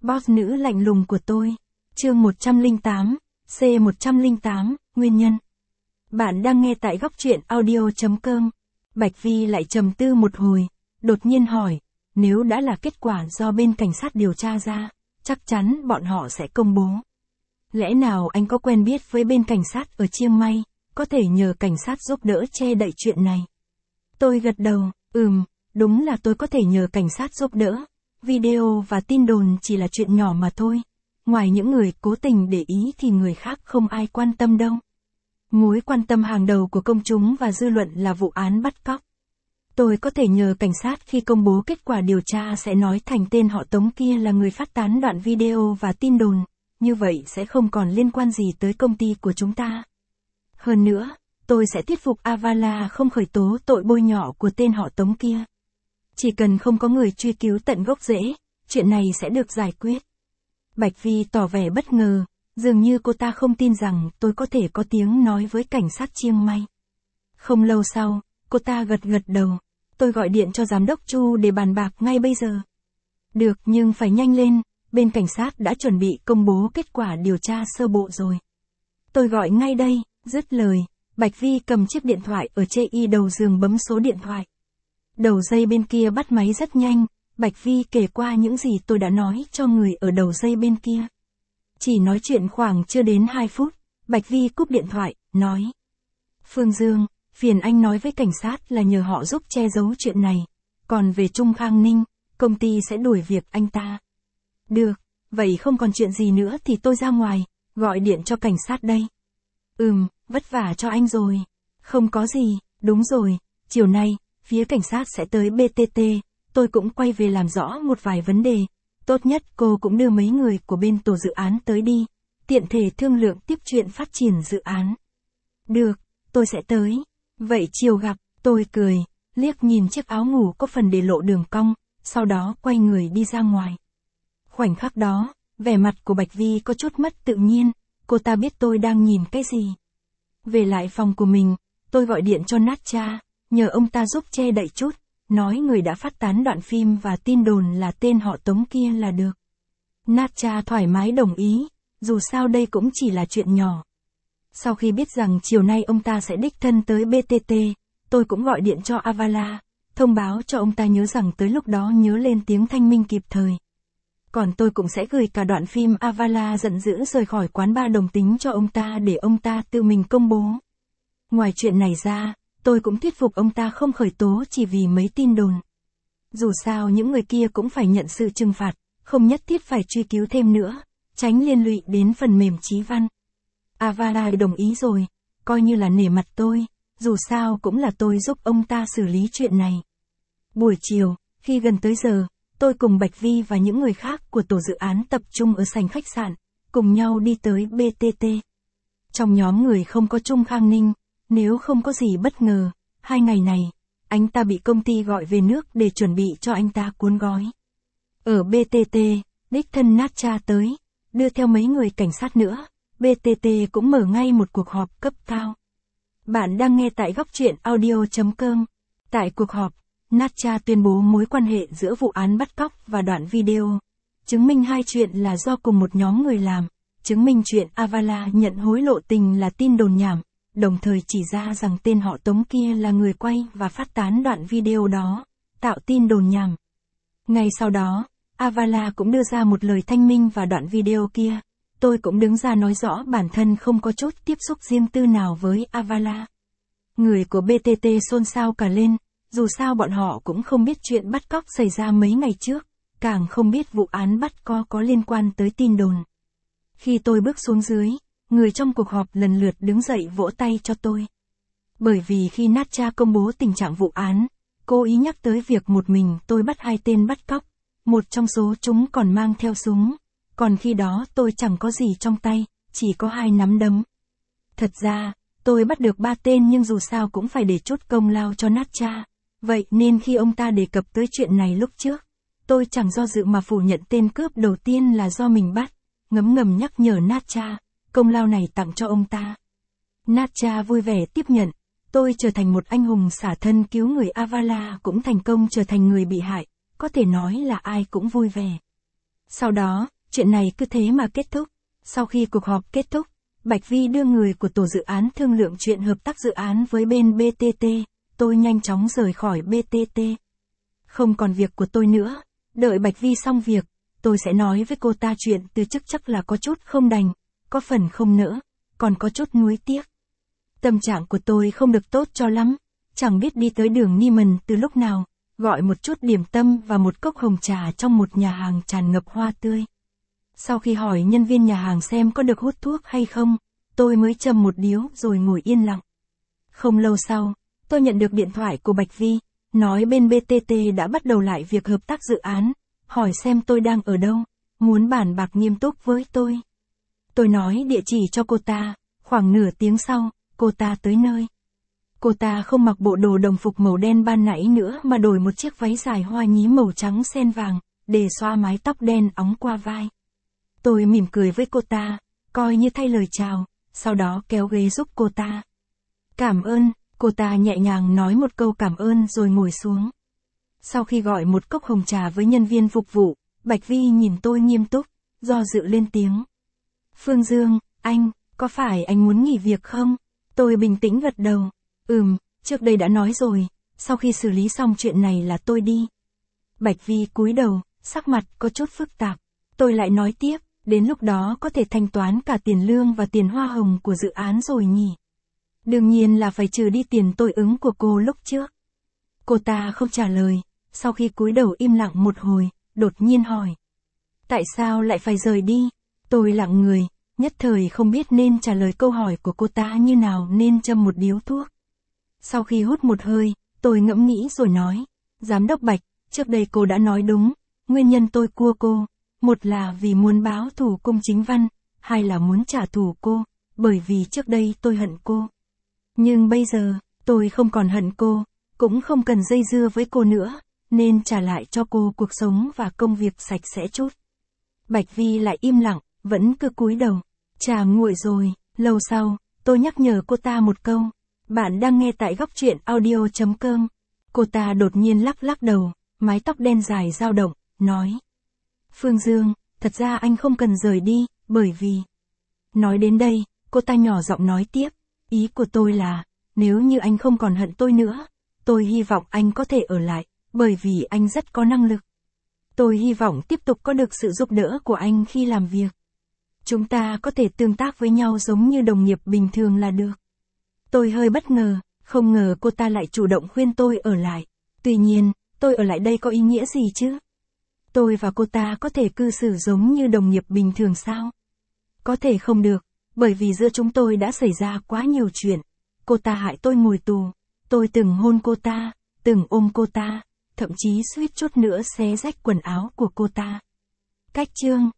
Boss nữ lạnh lùng của tôi. Chương 108, C108, nguyên nhân. Bạn đang nghe tại góc truyện audio.com. Bạch Vi lại trầm tư một hồi, đột nhiên hỏi, nếu đã là kết quả do bên cảnh sát điều tra ra, chắc chắn bọn họ sẽ công bố. Lẽ nào anh có quen biết với bên cảnh sát ở Chiang Mai, có thể nhờ cảnh sát giúp đỡ che đậy chuyện này? Tôi gật đầu, đúng là tôi có thể nhờ cảnh sát giúp đỡ. Video và tin đồn chỉ là chuyện nhỏ mà thôi. Ngoài những người cố tình để ý thì người khác không ai quan tâm đâu. Mối quan tâm hàng đầu của công chúng và dư luận là vụ án bắt cóc. Tôi có thể nhờ cảnh sát khi công bố kết quả điều tra sẽ nói thành tên họ Tống kia là người phát tán đoạn video và tin đồn, như vậy sẽ không còn liên quan gì tới công ty của chúng ta. Hơn nữa, tôi sẽ thuyết phục Avala không khởi tố tội bôi nhọ của tên họ Tống kia. Chỉ cần không có người truy cứu tận gốc rễ, chuyện này sẽ được giải quyết. Bạch Vi tỏ vẻ bất ngờ, dường như cô ta không tin rằng tôi có thể có tiếng nói với cảnh sát Chiang Mai. Không lâu sau, cô ta gật đầu. Tôi gọi điện cho giám đốc Chu để bàn bạc ngay bây giờ. Được, nhưng phải nhanh lên, bên cảnh sát đã chuẩn bị công bố kết quả điều tra sơ bộ rồi. Tôi gọi ngay đây, dứt lời, Bạch Vi cầm chiếc điện thoại ở chê y đầu giường bấm số điện thoại. Đầu dây bên kia bắt máy rất nhanh, Bạch Vi kể qua những gì tôi đã nói cho người ở đầu dây bên kia. Chỉ nói chuyện khoảng chưa đến 2 phút, Bạch Vi cúp điện thoại, nói. Phương Dương, phiền anh nói với cảnh sát là nhờ họ giúp che giấu chuyện này, còn về Trung Khang Ninh, công ty sẽ đuổi việc anh ta. Được, vậy không còn chuyện gì nữa thì tôi ra ngoài, gọi điện cho cảnh sát đây. Vất vả cho anh rồi. Không có gì, đúng rồi, chiều nay, phía cảnh sát sẽ tới BTT, tôi cũng quay về làm rõ một vài vấn đề. Tốt nhất cô cũng đưa mấy người của bên tổ dự án tới đi, tiện thể thương lượng tiếp chuyện phát triển dự án. Được, tôi sẽ tới. Vậy chiều gặp, tôi cười, liếc nhìn chiếc áo ngủ có phần để lộ đường cong, sau đó quay người đi ra ngoài. Khoảnh khắc đó, vẻ mặt của Bạch Vi có chút mất tự nhiên, cô ta biết tôi đang nhìn cái gì. Về lại phòng của mình, tôi gọi điện cho Natcha, nhờ ông ta giúp che đậy chút, nói người đã phát tán đoạn phim và tin đồn là tên họ Tống kia là được. Natcha thoải mái đồng ý, dù sao đây cũng chỉ là chuyện nhỏ. Sau khi biết rằng chiều nay ông ta sẽ đích thân tới BTT, tôi cũng gọi điện cho Avala, thông báo cho ông ta nhớ rằng tới lúc đó nhớ lên tiếng thanh minh kịp thời. Còn tôi cũng sẽ gửi cả đoạn phim Avala giận dữ rời khỏi quán bar đồng tính cho ông ta để ông ta tự mình công bố. Ngoài chuyện này ra, tôi cũng thuyết phục ông ta không khởi tố chỉ vì mấy tin đồn. Dù sao những người kia cũng phải nhận sự trừng phạt, không nhất thiết phải truy cứu thêm nữa, tránh liên lụy đến phần mềm chí văn. Avala đồng ý rồi, coi như là nể mặt tôi, dù sao cũng là tôi giúp ông ta xử lý chuyện này. Buổi chiều, khi gần tới giờ, tôi cùng Bạch Vi và những người khác của tổ dự án tập trung ở sảnh khách sạn, cùng nhau đi tới BTT. Trong nhóm người không có Trung Khang Ninh, nếu không có gì bất ngờ, 2 ngày này, anh ta bị công ty gọi về nước để chuẩn bị cho anh ta cuốn gói. Ở BTT, đích thân Natcha tới, đưa theo mấy người cảnh sát nữa, BTT cũng mở ngay một cuộc họp cấp cao. Bạn đang nghe tại góc truyện audio.com. Tại cuộc họp, Natcha tuyên bố mối quan hệ giữa vụ án bắt cóc và đoạn video, chứng minh hai chuyện là do cùng một nhóm người làm, chứng minh chuyện Avala nhận hối lộ tình là tin đồn nhảm, đồng thời chỉ ra rằng tên họ Tống kia là người quay và phát tán đoạn video đó, tạo tin đồn nhảm. Ngay sau đó, Avala cũng đưa ra một lời thanh minh và đoạn video kia. Tôi cũng đứng ra nói rõ bản thân không có chút tiếp xúc riêng tư nào với Avala. Người của BTT xôn xao cả lên, dù sao bọn họ cũng không biết chuyện bắt cóc xảy ra mấy ngày trước, càng không biết vụ án bắt có liên quan tới tin đồn. Khi tôi bước xuống dưới, người trong cuộc họp lần lượt đứng dậy vỗ tay cho tôi. Bởi vì khi Natcha công bố tình trạng vụ án, cô ý nhắc tới việc một mình tôi bắt 2 tên bắt cóc, một trong số chúng còn mang theo súng. Còn khi đó tôi chẳng có gì trong tay, chỉ có 2 nắm đấm. Thật ra, tôi bắt được 3 tên nhưng dù sao cũng phải để chút công lao cho Natcha. Vậy nên khi ông ta đề cập tới chuyện này lúc trước, tôi chẳng do dự mà phủ nhận tên cướp đầu tiên là do mình bắt, ngấm ngầm nhắc nhở Natcha, công lao này tặng cho ông ta. Natcha vui vẻ tiếp nhận, tôi trở thành một anh hùng xả thân cứu người Avala cũng thành công trở thành người bị hại, có thể nói là ai cũng vui vẻ. Sau đó, Chuyện này cứ thế mà kết thúc. Sau khi cuộc họp kết thúc, Bạch Vi đưa người của tổ dự án thương lượng chuyện hợp tác dự án với bên BTT, tôi nhanh chóng rời khỏi BTT. Không còn việc của tôi nữa, đợi Bạch Vi xong việc, tôi sẽ nói với cô ta chuyện từ chức chắc là có chút không đành, có phần không nỡ, còn có chút nuối tiếc. Tâm trạng của tôi không được tốt cho lắm, chẳng biết đi tới đường Niemann từ lúc nào, gọi một chút điểm tâm và một cốc hồng trà trong một nhà hàng tràn ngập hoa tươi. Sau khi hỏi nhân viên nhà hàng xem có được hút thuốc hay không, tôi mới châm một điếu rồi ngồi yên lặng. Không lâu sau, tôi nhận được điện thoại của Bạch Vi, nói bên BTT đã bắt đầu lại việc hợp tác dự án, hỏi xem tôi đang ở đâu, muốn bàn bạc nghiêm túc với tôi. Tôi nói địa chỉ cho cô ta, khoảng nửa tiếng sau, cô ta tới nơi. Cô ta không mặc bộ đồ đồng phục màu đen ban nãy nữa mà đổi một chiếc váy dài hoa nhí màu trắng sen vàng, để xõa mái tóc đen óng qua vai. Tôi mỉm cười với cô ta, coi như thay lời chào, sau đó kéo ghế giúp cô ta. Cảm ơn, cô ta nhẹ nhàng nói một câu cảm ơn rồi ngồi xuống. Sau khi gọi một cốc hồng trà với nhân viên phục vụ, Bạch Vi nhìn tôi nghiêm túc, do dự lên tiếng. Phương Dương, anh, có phải anh muốn nghỉ việc không? Tôi bình tĩnh gật đầu. Trước đây đã nói rồi, sau khi xử lý xong chuyện này là tôi đi. Bạch Vi cúi đầu, sắc mặt có chút phức tạp. Tôi lại nói tiếp, đến lúc đó có thể thanh toán cả tiền lương và tiền hoa hồng của dự án rồi nhỉ? Đương nhiên là phải trừ đi tiền tôi ứng của cô lúc trước. Cô ta không trả lời, sau khi cúi đầu im lặng một hồi, đột nhiên hỏi. Tại sao lại phải rời đi? Tôi lặng người, nhất thời không biết nên trả lời câu hỏi của cô ta như nào nên châm một điếu thuốc. Sau khi hút một hơi, tôi ngẫm nghĩ rồi nói. Giám đốc Bạch, trước đây cô đã nói đúng, nguyên nhân tôi cua cô, một là vì muốn báo thù Cung Chính Văn, hai là muốn trả thù cô, bởi vì trước đây tôi hận cô. Nhưng bây giờ, tôi không còn hận cô, cũng không cần dây dưa với cô nữa, nên trả lại cho cô cuộc sống và công việc sạch sẽ chút. Bạch Vi lại im lặng, vẫn cứ cúi đầu. Trà nguội rồi, lâu sau, tôi nhắc nhở cô ta một câu. Bạn đang nghe tại góc truyện audio.com. Cô ta đột nhiên lắc lắc đầu, mái tóc đen dài dao động, nói. Phương Dương, thật ra anh không cần rời đi, bởi vì... Nói đến đây, cô ta nhỏ giọng nói tiếp. Ý của tôi là, nếu như anh không còn hận tôi nữa, tôi hy vọng anh có thể ở lại, bởi vì anh rất có năng lực. Tôi hy vọng tiếp tục có được sự giúp đỡ của anh khi làm việc. Chúng ta có thể tương tác với nhau giống như đồng nghiệp bình thường là được. Tôi hơi bất ngờ, không ngờ cô ta lại chủ động khuyên tôi ở lại. Tuy nhiên, tôi ở lại đây có ý nghĩa gì chứ? Tôi và cô ta có thể cư xử giống như đồng nghiệp bình thường sao? Có thể không được, bởi vì giữa chúng tôi đã xảy ra quá nhiều chuyện. Cô ta hại tôi ngồi tù, tôi từng hôn cô ta, từng ôm cô ta, thậm chí suýt chút nữa xé rách quần áo của cô ta. Cách chương